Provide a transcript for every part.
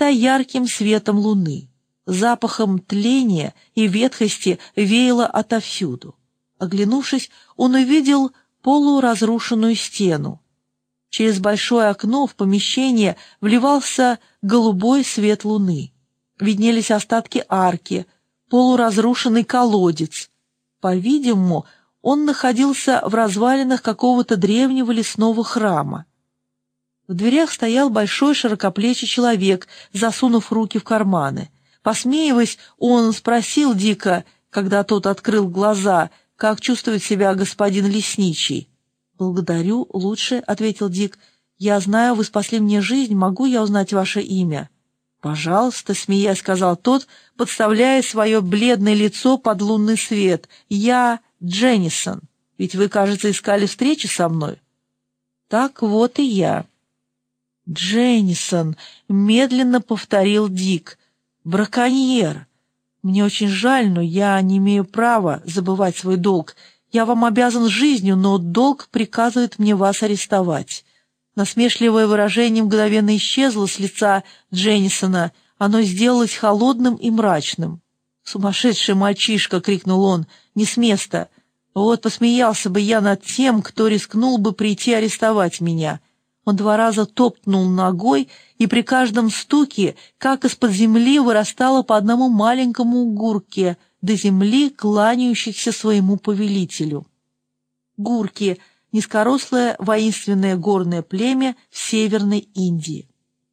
залита ярким светом луны. Запахом тления и ветхости веяло отовсюду. Оглянувшись, он увидел полуразрушенную стену. Через большое окно в помещение вливался голубой свет луны. Виднелись остатки арки, полуразрушенный колодец. По-видимому, он находился в развалинах какого-то древнего лесного храма. В дверях стоял большой широкоплечий человек, засунув руки в карманы. Посмеиваясь, он спросил Дика, когда тот открыл глаза, как чувствует себя господин лесничий. «Благодарю, лучше», — ответил Дик. «Я знаю, вы спасли мне жизнь, могу я узнать ваше имя?» «Пожалуйста», — смеясь сказал тот, подставляя свое бледное лицо под лунный свет. «Я Дженнисон. Ведь вы, кажется, искали встречи со мной?» «Так вот и я». «Дженнисон», — медленно повторил Дик. «Браконьер. Мне очень жаль, но я не имею права забывать свой долг. Я вам обязан жизнью, но долг приказывает мне вас арестовать». Насмешливое выражение мгновенно исчезло с лица Дженнисона, оно сделалось холодным и мрачным. «Сумасшедший мальчишка!» — крикнул он. «Не с места! Вот посмеялся бы я над тем, кто рискнул бы прийти арестовать меня». Он 2 раза топнул ногой, и при каждом стуке, как из-под земли, вырастало по одному маленькому гурке до земли, кланяющихся своему повелителю. Гурки — низкорослое воинственное горное племя в Северной Индии.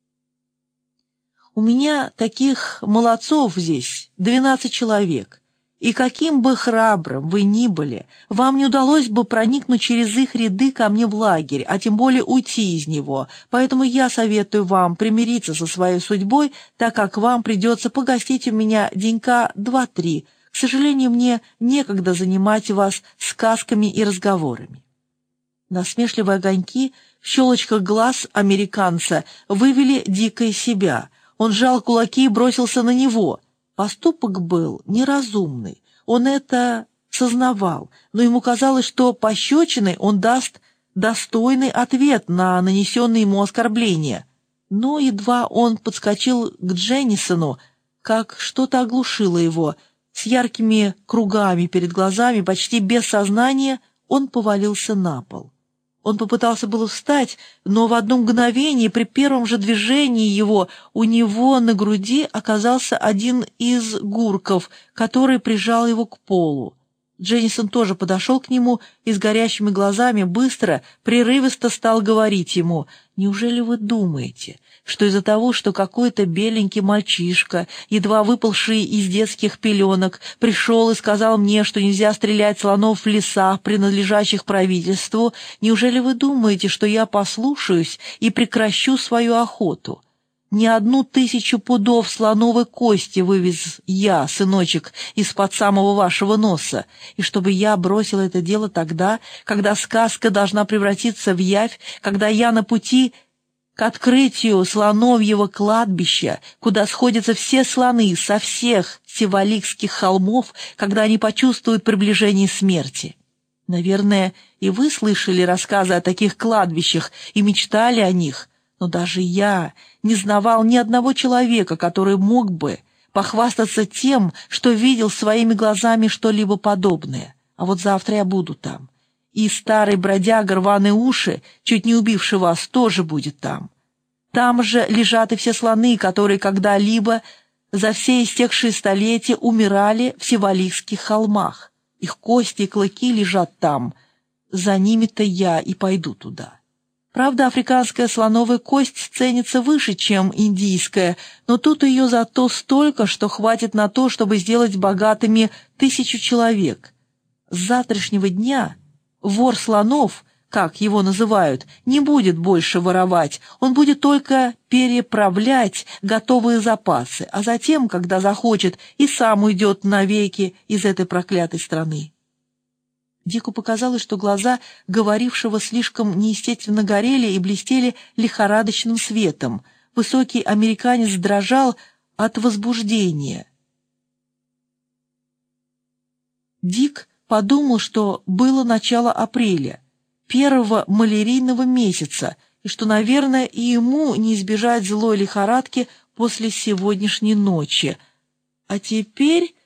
«У меня таких молодцов здесь 12 человек, и каким бы храбрым вы ни были, вам не удалось бы проникнуть через их ряды ко мне в лагерь, а тем более уйти из него, поэтому я советую вам примириться со своей судьбой, так как вам придется погостить у меня денька 2-3. К сожалению, мне некогда занимать вас сказками и разговорами». Насмешливые огоньки в щелочках глаз американца вывели Дика из себя. Он сжал кулаки и бросился на него. Поступок был неразумный. Он это сознавал, но ему казалось, что пощечиной он даст достойный ответ на нанесенные ему оскорбления. Но едва он подскочил к Дженнисону, как что-то оглушило его. С яркими кругами перед глазами, почти без сознания, он повалился на пол. Он попытался было встать, но в одно мгновение, при первом же движении его, у него на груди оказался один из гурков, который прижал его к полу. Дженнисон тоже подошел к нему и с горящими глазами быстро, прерывисто стал говорить ему: «Неужели вы думаете, что из-за того, что какой-то беленький мальчишка, едва выпалший из детских пеленок, пришел и сказал мне, что нельзя стрелять слонов в лесах, принадлежащих правительству, неужели вы думаете, что я послушаюсь и прекращу свою охоту? Не 1000 пудов слоновой кости вывез я, сыночек, из-под самого вашего носа, и чтобы я бросил это дело тогда, когда сказка должна превратиться в явь, когда я на пути к открытию слоновьего кладбища, куда сходятся все слоны со всех севаликских холмов, когда они почувствуют приближение смерти. Наверное, и вы слышали рассказы о таких кладбищах и мечтали о них, но даже я не знавал ни одного человека, который мог бы похвастаться тем, что видел своими глазами что-либо подобное. А вот завтра я буду там. И старый бродяга рваные уши, чуть не убивший вас, тоже будет там. Там же лежат и все слоны, которые когда-либо за все истекшие столетия умирали в Севаликских холмах. Их кости и клыки лежат там. За ними-то я и пойду туда. Правда, африканская слоновая кость ценится выше, чем индийская, но тут ее зато столько, что хватит на то, чтобы сделать богатыми 1000 человек. С завтрашнего дня вор слонов, как его называют, не будет больше воровать, он будет только переправлять готовые запасы, а затем, когда захочет, и сам уйдет навеки из этой проклятой страны. Дику показалось, что глаза говорившего слишком неестественно горели и блестели лихорадочным светом. Высокий американец дрожал от возбуждения. Дик подумал, что было начало апреля, первого малярийного месяца, и что, наверное, и ему не избежать злой лихорадки после сегодняшней ночи. А теперь